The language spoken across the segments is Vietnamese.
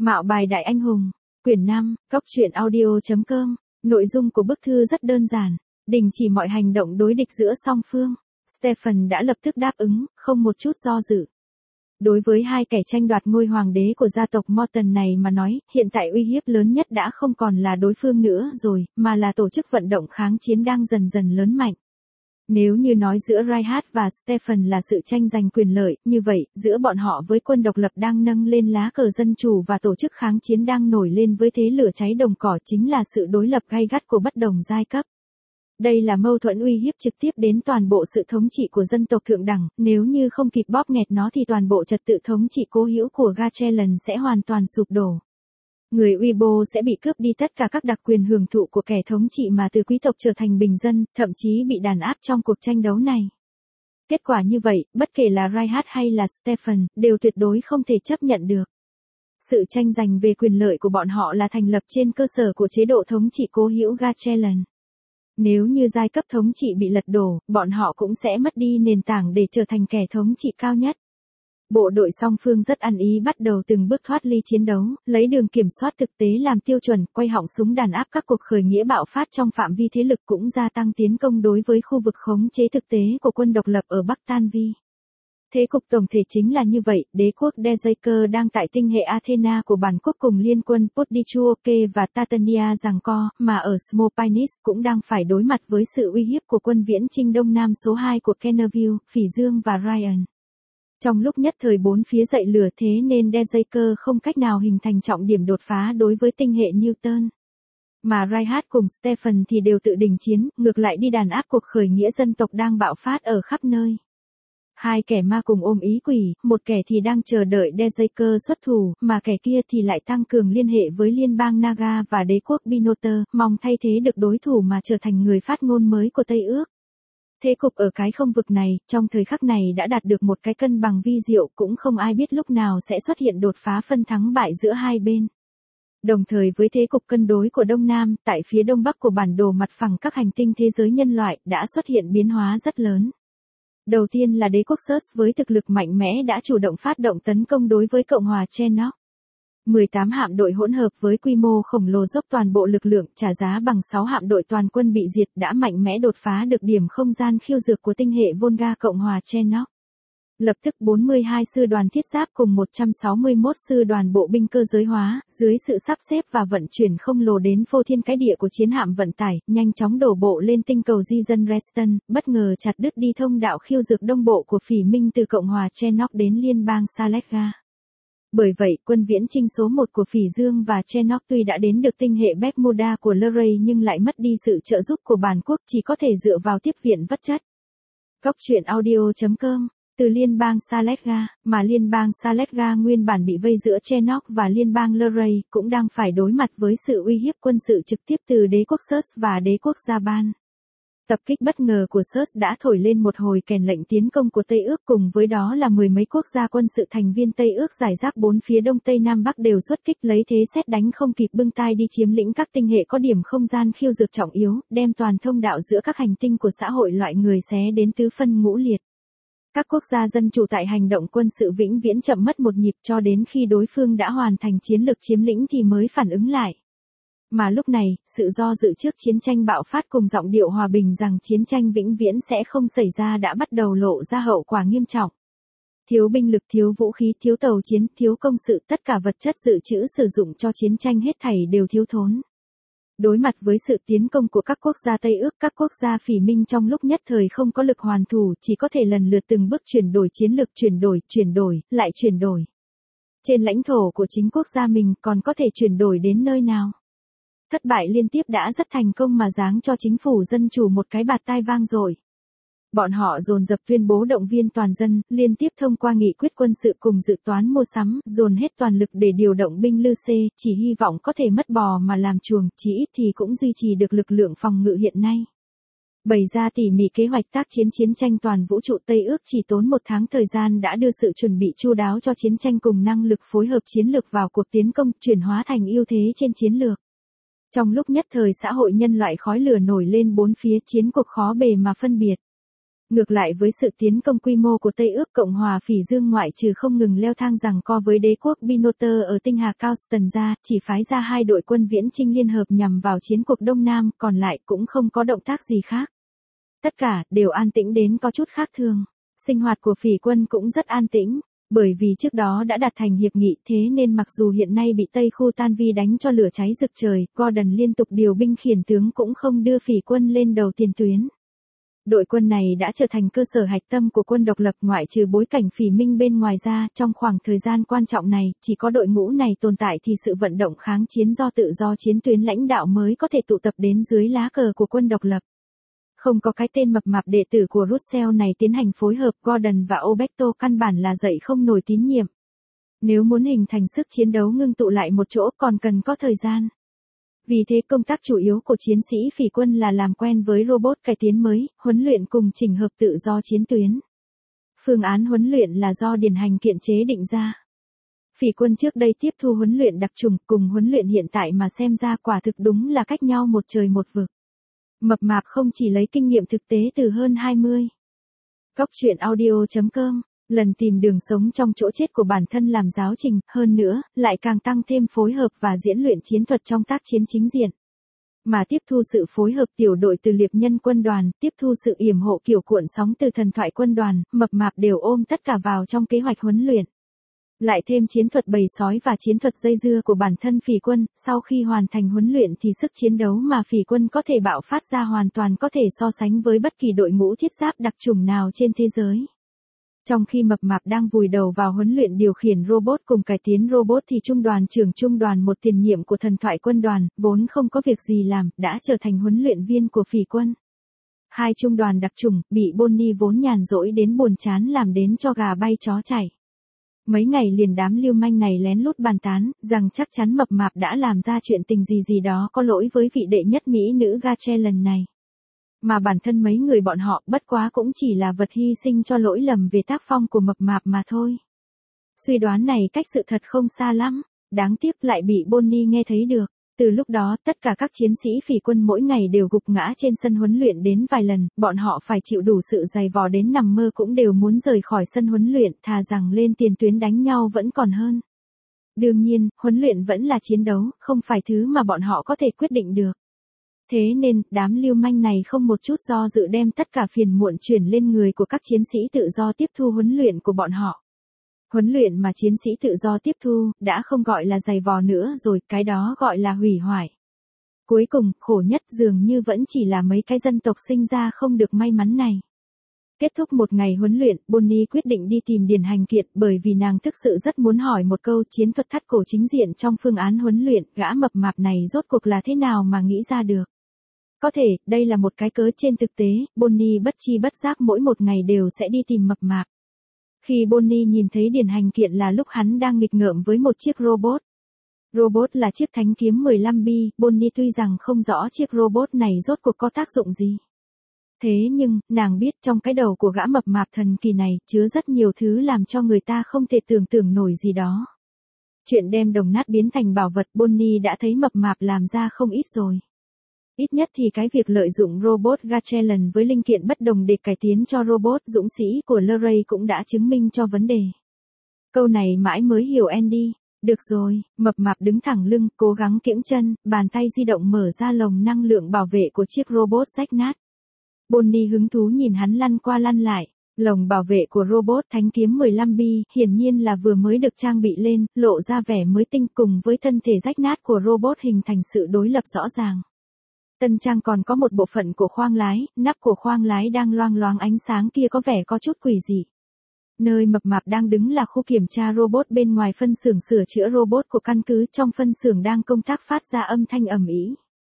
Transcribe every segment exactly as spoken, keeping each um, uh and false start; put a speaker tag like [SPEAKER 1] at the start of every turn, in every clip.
[SPEAKER 1] Mạo bài đại anh hùng. Quyển năm, Cóc truyện audio chấm com. Nội dung của bức thư rất đơn giản. Đình chỉ mọi hành động đối địch giữa song phương. Stephen đã lập tức đáp ứng, không một chút do dự. Đối với hai kẻ tranh đoạt ngôi hoàng đế của gia tộc Morton này mà nói, hiện tại uy hiếp lớn nhất đã không còn là đối phương nữa rồi, mà là tổ chức vận động kháng chiến đang dần dần lớn mạnh. Nếu như nói giữa Reinhard và Stephen là sự tranh giành quyền lợi, như vậy, giữa bọn họ với quân độc lập đang nâng lên lá cờ dân chủ và tổ chức kháng chiến đang nổi lên với thế lửa cháy đồng cỏ chính là sự đối lập gay gắt của bất đồng giai cấp. Đây là mâu thuẫn uy hiếp trực tiếp đến toàn bộ sự thống trị của dân tộc thượng đẳng, nếu như không kịp bóp nghẹt nó thì toàn bộ trật tự thống trị cố hữu của Gatchelen sẽ hoàn toàn sụp đổ. Người Weibo sẽ bị cướp đi tất cả các đặc quyền hưởng thụ của kẻ thống trị mà từ quý tộc trở thành bình dân, thậm chí bị đàn áp trong cuộc tranh đấu này. Kết quả như vậy, bất kể là Reinhard hay là Stephen, đều tuyệt đối không thể chấp nhận được. Sự tranh giành về quyền lợi của bọn họ là thành lập trên cơ sở của chế độ thống trị cố hữu Gatchelen. Nếu như giai cấp thống trị bị lật đổ, bọn họ cũng sẽ mất đi nền tảng để trở thành kẻ thống trị cao nhất. Bộ đội song phương rất ăn ý bắt đầu từng bước thoát ly chiến đấu, lấy đường kiểm soát thực tế làm tiêu chuẩn, quay họng súng đàn áp các cuộc khởi nghĩa bạo phát trong phạm vi thế lực cũng gia tăng tiến công đối với khu vực khống chế thực tế của quân độc lập ở Bắc Tanvi. Thế cục tổng thể chính là như vậy, đế quốc Dejaker đang tại tinh hệ Athena của bản quốc cùng liên quân Podichuoke và Tatania giằng co, mà ở Smopinis cũng đang phải đối mặt với sự uy hiếp của quân viễn chinh Đông Nam số hai của Kennerville, Phỉ Dương và Ryan. Trong lúc nhất thời bốn phía dậy lửa thế nên Dejaker không cách nào hình thành trọng điểm đột phá đối với tinh hệ Newton. Mà Reinhard cùng Stephen thì đều tự đình chiến, ngược lại đi đàn áp cuộc khởi nghĩa dân tộc đang bạo phát ở khắp nơi. Hai kẻ ma cùng ôm ý quỷ, một kẻ thì đang chờ đợi Dejaker xuất thủ, mà kẻ kia thì lại tăng cường liên hệ với liên bang Naga và đế quốc Binoter, mong thay thế được đối thủ mà trở thành người phát ngôn mới của Tây Ước. Thế cục ở cái không vực này, trong thời khắc này đã đạt được một cái cân bằng vi diệu, cũng không ai biết lúc nào sẽ xuất hiện đột phá phân thắng bại giữa hai bên. Đồng thời với thế cục cân đối của Đông Nam, tại phía đông bắc của bản đồ mặt phẳng các hành tinh thế giới nhân loại, đã xuất hiện biến hóa rất lớn. Đầu tiên là đế quốc Search với thực lực mạnh mẽ đã chủ động phát động tấn công đối với Cộng hòa Chernok. mười tám hạm đội hỗn hợp với quy mô khổng lồ dốc toàn bộ lực lượng trả giá bằng sáu hạm đội toàn quân bị diệt đã mạnh mẽ đột phá được điểm không gian khiêu dược của tinh hệ Volga Cộng hòa Chernok. Lập tức bốn mươi hai sư đoàn thiết giáp cùng một trăm sáu mươi mốt sư đoàn bộ binh cơ giới hóa, dưới sự sắp xếp và vận chuyển không lồ đến phô thiên cái địa của chiến hạm vận tải, nhanh chóng đổ bộ lên tinh cầu di dân Reston, bất ngờ chặt đứt đi thông đạo khiêu dược đông bộ của Phỉ Minh từ Cộng hòa Chernok đến liên bang Saletga. Bởi vậy, quân viễn chinh số một của Phỉ Dương và Chernok tuy đã đến được tinh hệ Bermuda của Luray nhưng lại mất đi sự trợ giúp của bản quốc, chỉ có thể dựa vào tiếp viện vật chất. Cóc truyện audio chấm com. Từ liên bang Saletga, mà liên bang Saletga nguyên bản bị vây giữa Chernok và liên bang Luray, cũng đang phải đối mặt với sự uy hiếp quân sự trực tiếp từ đế quốc Search và đế quốc Japan. Tập kích bất ngờ của Search đã thổi lên một hồi kèn lệnh tiến công của Tây Ước, cùng với đó là mười mấy quốc gia quân sự thành viên Tây Ước rải rác bốn phía đông tây nam bắc đều xuất kích lấy thế sét đánh không kịp bưng tai đi chiếm lĩnh các tinh hệ có điểm không gian khiêu dược trọng yếu, đem toàn thông đạo giữa các hành tinh của xã hội loại người xé đến tứ phân ngũ liệt. Các quốc gia dân chủ tại hành động quân sự vĩnh viễn chậm mất một nhịp cho đến khi đối phương đã hoàn thành chiến lược chiếm lĩnh thì mới phản ứng lại. Mà lúc này, sự do dự trước chiến tranh bạo phát cùng giọng điệu hòa bình rằng chiến tranh vĩnh viễn sẽ không xảy ra đã bắt đầu lộ ra hậu quả nghiêm trọng. Thiếu binh lực, thiếu vũ khí, thiếu tàu chiến, thiếu công sự, tất cả vật chất dự trữ sử dụng cho chiến tranh hết thảy đều thiếu thốn. Đối mặt với sự tiến công của các quốc gia Tây Ước, các quốc gia Phỉ Minh trong lúc nhất thời không có lực hoàn thủ, chỉ có thể lần lượt từng bước chuyển đổi chiến lược, chuyển đổi, chuyển đổi, lại chuyển đổi. Trên lãnh thổ của chính quốc gia mình còn có thể chuyển đổi đến nơi nào? Thất bại liên tiếp đã rất thành công mà giáng cho chính phủ dân chủ một cái bạt tai vang dội. Bọn họ dồn dập tuyên bố động viên toàn dân, liên tiếp thông qua nghị quyết quân sự cùng dự toán mua sắm, dồn hết toàn lực để điều động binh lư xê, chỉ hy vọng có thể mất bò mà làm chuồng, chỉ ít thì cũng duy trì được lực lượng phòng ngự hiện nay. Bày ra tỉ mỉ kế hoạch tác chiến chiến tranh toàn vũ trụ Tây Ước chỉ tốn một tháng thời gian đã đưa sự chuẩn bị chu đáo cho chiến tranh cùng năng lực phối hợp chiến lược vào cuộc tiến công, chuyển hóa thành ưu thế trên chiến lược. Trong lúc nhất thời xã hội nhân loại khói lửa nổi lên bốn phía, chiến cuộc khó bề mà phân biệt. Ngược lại với sự tiến công quy mô của Tây ước Cộng hòa Phỉ Dương ngoại trừ không ngừng leo thang giằng co với đế quốc Binoter ở tinh hà Causton ra, chỉ phái ra hai đội quân viễn chinh liên hợp nhằm vào chiến cuộc Đông Nam, còn lại cũng không có động tác gì khác. Tất cả đều an tĩnh đến có chút khác thường. Sinh hoạt của phỉ quân cũng rất an tĩnh, bởi vì trước đó đã đạt thành hiệp nghị, thế nên mặc dù hiện nay bị Tây khu Tan Vi đánh cho lửa cháy rực trời, Gordon liên tục điều binh khiển tướng cũng không đưa phỉ quân lên đầu tiền tuyến. Đội quân này đã trở thành cơ sở hạch tâm của quân độc lập, ngoại trừ bối cảnh phỉ Minh bên ngoài ra, trong khoảng thời gian quan trọng này, chỉ có đội ngũ này tồn tại thì sự vận động kháng chiến do tự do chiến tuyến lãnh đạo mới có thể tụ tập đến dưới lá cờ của quân độc lập. Không có cái tên mập mạp đệ tử của Russell này tiến hành phối hợp, Gordon và Oberto căn bản là dậy không nổi tín nhiệm. Nếu muốn hình thành sức chiến đấu ngưng tụ lại một chỗ còn cần có thời gian. Vì thế công tác chủ yếu của chiến sĩ phỉ quân là làm quen với robot cải tiến mới, huấn luyện cùng chỉnh hợp tự do chiến tuyến. Phương án huấn luyện là do điển hành kiện chế định ra. Phỉ quân trước đây tiếp thu huấn luyện đặc trùng cùng huấn luyện hiện tại mà xem ra quả thực đúng là cách nhau một trời một vực. Mập mạp không chỉ lấy kinh nghiệm thực tế từ hơn hai mươi. Góc truyện audio chấm com, lần tìm đường sống trong chỗ chết của bản thân làm giáo trình, hơn nữa, lại càng tăng thêm phối hợp và diễn luyện chiến thuật trong tác chiến chính diện. Mà tiếp thu sự phối hợp tiểu đội từ liệp nhân quân đoàn, tiếp thu sự yểm hộ kiểu cuộn sóng từ thần thoại quân đoàn, mập mạp đều ôm tất cả vào trong kế hoạch huấn luyện. Lại thêm chiến thuật bầy sói và chiến thuật dây dưa của bản thân phỉ quân, sau khi hoàn thành huấn luyện thì sức chiến đấu mà phỉ quân có thể bạo phát ra hoàn toàn có thể so sánh với bất kỳ đội ngũ thiết giáp đặc chủng nào trên thế giới. Trong khi mập mạp đang vùi đầu vào huấn luyện điều khiển robot cùng cải tiến robot thì trung đoàn trưởng trung đoàn một tiền nhiệm của thần thoại quân đoàn, vốn không có việc gì làm, đã trở thành huấn luyện viên của phỉ quân. Hai trung đoàn đặc chủng, bị Bonnie vốn nhàn rỗi đến buồn chán làm đến cho gà bay chó chạy. Mấy ngày liền đám lưu manh này lén lút bàn tán, rằng chắc chắn mập mạp đã làm ra chuyện tình gì gì đó có lỗi với vị đệ nhất mỹ nữ Gache lần này. Mà bản thân mấy người bọn họ bất quá cũng chỉ là vật hy sinh cho lỗi lầm về tác phong của mập mạp mà thôi. Suy đoán này cách sự thật không xa lắm, đáng tiếc lại bị Bonnie nghe thấy được. Từ lúc đó, tất cả các chiến sĩ phỉ quân mỗi ngày đều gục ngã trên sân huấn luyện đến vài lần, bọn họ phải chịu đủ sự dày vò đến nằm mơ cũng đều muốn rời khỏi sân huấn luyện, thà rằng lên tiền tuyến đánh nhau vẫn còn hơn. Đương nhiên, huấn luyện vẫn là chiến đấu, không phải thứ mà bọn họ có thể quyết định được. Thế nên, đám lưu manh này không một chút do dự đem tất cả phiền muộn chuyển lên người của các chiến sĩ tự do tiếp thu huấn luyện của bọn họ. Huấn luyện mà chiến sĩ tự do tiếp thu, đã không gọi là dày vò nữa rồi, cái đó gọi là hủy hoại. Cuối cùng, khổ nhất dường như vẫn chỉ là mấy cái dân tộc sinh ra không được may mắn này. Kết thúc một ngày huấn luyện, Bonnie quyết định đi tìm Điền Hành Kiện bởi vì nàng thực sự rất muốn hỏi một câu chiến thuật thắt cổ chính diện trong phương án huấn luyện, gã mập mạp này rốt cuộc là thế nào mà nghĩ ra được. Có thể, đây là một cái cớ trên thực tế, Bonnie bất chi bất giác mỗi một ngày đều sẽ đi tìm mập mạp. Khi Bonnie nhìn thấy Điền Hành Kiện là lúc hắn đang nghịch ngợm với một chiếc robot. Robot là chiếc thánh kiếm mười lăm bi, Bonnie tuy rằng không rõ chiếc robot này rốt cuộc có tác dụng gì. Thế nhưng, nàng biết trong cái đầu của gã mập mạp thần kỳ này chứa rất nhiều thứ làm cho người ta không thể tưởng tượng nổi gì đó. Chuyện đem đồng nát biến thành bảo vật Bonnie đã thấy mập mạp làm ra không ít rồi. Ít nhất thì cái việc lợi dụng robot Gatchelan với linh kiện bất đồng để cải tiến cho robot dũng sĩ của Luray cũng đã chứng minh cho vấn đề. Câu này mãi mới hiểu Andy. Được rồi, mập mạp đứng thẳng lưng, cố gắng kiễng chân, bàn tay di động mở ra lồng năng lượng bảo vệ của chiếc robot rách nát. Bonnie hứng thú nhìn hắn lăn qua lăn lại. Lồng bảo vệ của robot thánh kiếm mười lăm bi, hiển nhiên là vừa mới được trang bị lên, lộ ra vẻ mới tinh cùng với thân thể rách nát của robot hình thành sự đối lập rõ ràng. Tân trang còn có một bộ phận của khoang lái, nắp của khoang lái đang loang loáng ánh sáng kia có vẻ có chút quỷ dị. Nơi mập mạp đang đứng là khu kiểm tra robot bên ngoài phân xưởng sửa chữa robot của căn cứ, trong phân xưởng đang công tác phát ra âm thanh ầm ĩ.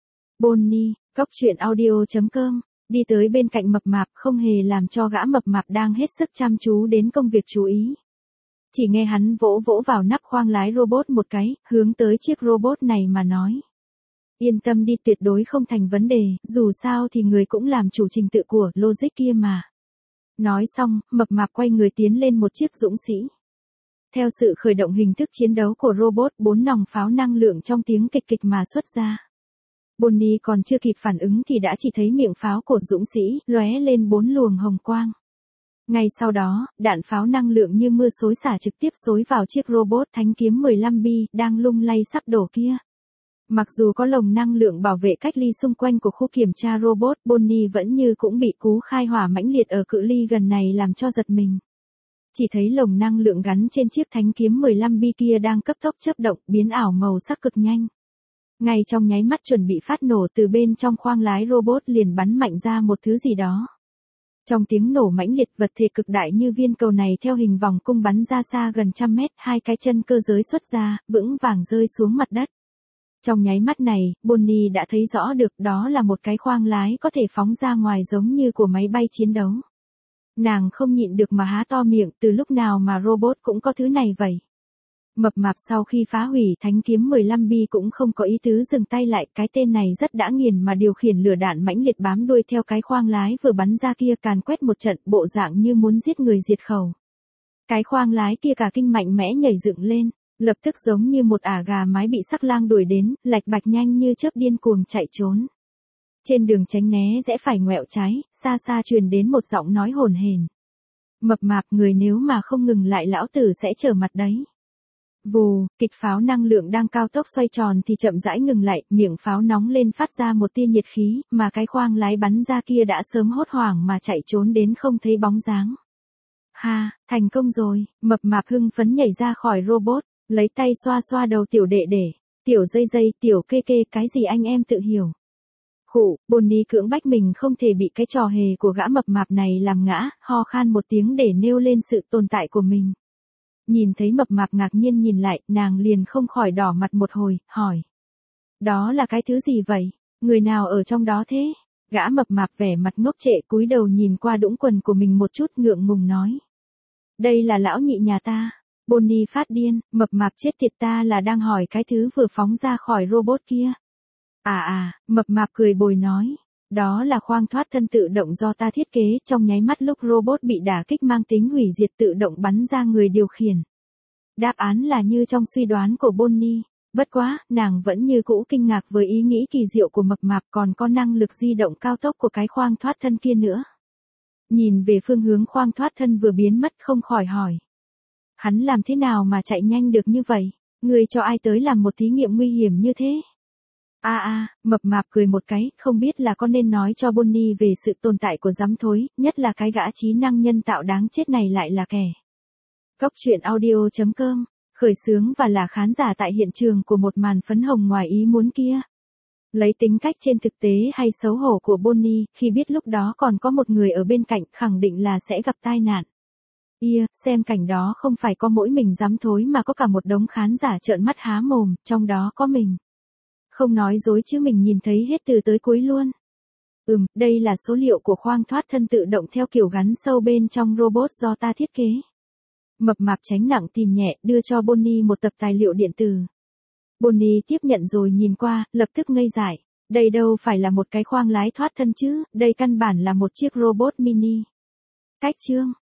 [SPEAKER 1] Bonnie, góc truyện audio chấm com, đi tới bên cạnh mập mạp không hề làm cho gã mập mạp đang hết sức chăm chú đến công việc chú ý. Chỉ nghe hắn vỗ vỗ vào nắp khoang lái robot một cái, hướng tới chiếc robot này mà nói. Yên tâm đi, tuyệt đối không thành vấn đề, dù sao thì người cũng làm chủ trình tự của logic kia mà. Nói xong, mập mạp quay người tiến lên một chiếc dũng sĩ. Theo sự khởi động hình thức chiến đấu của robot, bốn nòng pháo năng lượng trong tiếng kịch kịch mà xuất ra. Bonnie còn chưa kịp phản ứng thì đã chỉ thấy miệng pháo của dũng sĩ lóe lên bốn luồng hồng quang. Ngay sau đó, đạn pháo năng lượng như mưa xối xả trực tiếp xối vào chiếc robot thánh kiếm mười lăm bi đang lung lay sắp đổ kia. Mặc dù có lồng năng lượng bảo vệ cách ly xung quanh của khu kiểm tra robot, Bonnie vẫn như cũng bị cú khai hỏa mãnh liệt ở cự ly gần này làm cho giật mình. Chỉ thấy lồng năng lượng gắn trên chiếc thánh kiếm mười lăm bi kia đang cấp tốc chớp động, biến ảo màu sắc cực nhanh. Ngay trong nháy mắt chuẩn bị phát nổ, từ bên trong khoang lái robot liền bắn mạnh ra một thứ gì đó. Trong tiếng nổ mãnh liệt, vật thể cực đại như viên cầu này theo hình vòng cung bắn ra xa gần trăm mét, hai cái chân cơ giới xuất ra, vững vàng rơi xuống mặt đất. Trong nháy mắt này, Bonnie đã thấy rõ được đó là một cái khoang lái có thể phóng ra ngoài giống như của máy bay chiến đấu. Nàng không nhịn được mà há to miệng, từ lúc nào mà robot cũng có thứ này vậy. Mập mạp sau khi phá hủy thánh kiếm mười lăm bi cũng không có ý tứ dừng tay lại, cái tên này rất đã nghiền mà điều khiển lửa đạn mãnh liệt bám đuôi theo cái khoang lái vừa bắn ra kia, càn quét một trận, bộ dạng như muốn giết người diệt khẩu. Cái khoang lái kia cả kinh mạnh mẽ nhảy dựng lên, lập tức giống như một ả gà mái bị sắc lang đuổi đến, lạch bạch nhanh như chớp điên cuồng chạy trốn. Trên đường tránh né rẽ phải ngoẹo trái, xa xa truyền đến một giọng nói hồn hển. Mập mạp, người nếu mà không ngừng lại lão tử sẽ trở mặt đấy. Vù, kịch pháo năng lượng đang cao tốc xoay tròn thì chậm rãi ngừng lại, miệng pháo nóng lên phát ra một tia nhiệt khí, mà cái khoang lái bắn ra kia đã sớm hốt hoảng mà chạy trốn đến không thấy bóng dáng. Ha, thành công rồi, mập mạp hưng phấn nhảy ra khỏi robot, lấy tay xoa xoa đầu tiểu đệ để, tiểu dây dây, tiểu kê kê, cái gì anh em tự hiểu. Khụ, Bonnie cưỡng bách mình không thể bị cái trò hề của gã mập mạp này làm ngã, ho khan một tiếng để nêu lên sự tồn tại của mình. Nhìn thấy mập mạp ngạc nhiên nhìn lại, nàng liền không khỏi đỏ mặt một hồi, hỏi. Đó là cái thứ gì vậy? Người nào ở trong đó thế? Gã mập mạp vẻ mặt ngốc trệ cúi đầu nhìn qua đũng quần của mình một chút, ngượng ngùng nói. Đây là lão nhị nhà ta. Bonnie phát điên, mập mạp chết tiệt, ta là đang hỏi cái thứ vừa phóng ra khỏi robot kia. À à, mập mạp cười bồi nói. Đó là khoang thoát thân tự động do ta thiết kế, trong nháy mắt lúc robot bị đả kích mang tính hủy diệt tự động bắn ra người điều khiển. Đáp án là như trong suy đoán của Bonnie. Bất quá, nàng vẫn như cũ kinh ngạc với ý nghĩ kỳ diệu của mập mạp, còn có năng lực di động cao tốc của cái khoang thoát thân kia nữa. Nhìn về phương hướng khoang thoát thân vừa biến mất, không khỏi hỏi. Hắn làm thế nào mà chạy nhanh được như vậy? Người cho ai tới làm một thí nghiệm nguy hiểm như thế? A a, mập mạp cười một cái, không biết là có nên nói cho Bonnie về sự tồn tại của giám thối, nhất là cái gã trí năng nhân tạo đáng chết này lại là kẻ. Cốc truyện audio chấm com, khởi xướng và là khán giả tại hiện trường của một màn phấn hồng ngoài ý muốn kia. Lấy tính cách trên thực tế hay xấu hổ của Bonnie, khi biết lúc đó còn có một người ở bên cạnh, khẳng định là sẽ gặp tai nạn. Ia, xem cảnh đó không phải có mỗi mình giám thối mà có cả một đống khán giả trợn mắt há mồm, trong đó có mình. Không nói dối chứ mình nhìn thấy hết từ tới cuối luôn. Ừm, đây là số liệu của khoang thoát thân tự động theo kiểu gắn sâu bên trong robot do ta thiết kế. Mập mạp tránh nặng tìm nhẹ, đưa cho Bonnie một tập tài liệu điện tử. Bonnie tiếp nhận rồi nhìn qua, lập tức ngây dại. Đây đâu phải là một cái khoang lái thoát thân chứ, đây căn bản là một chiếc robot mini. Cách chương.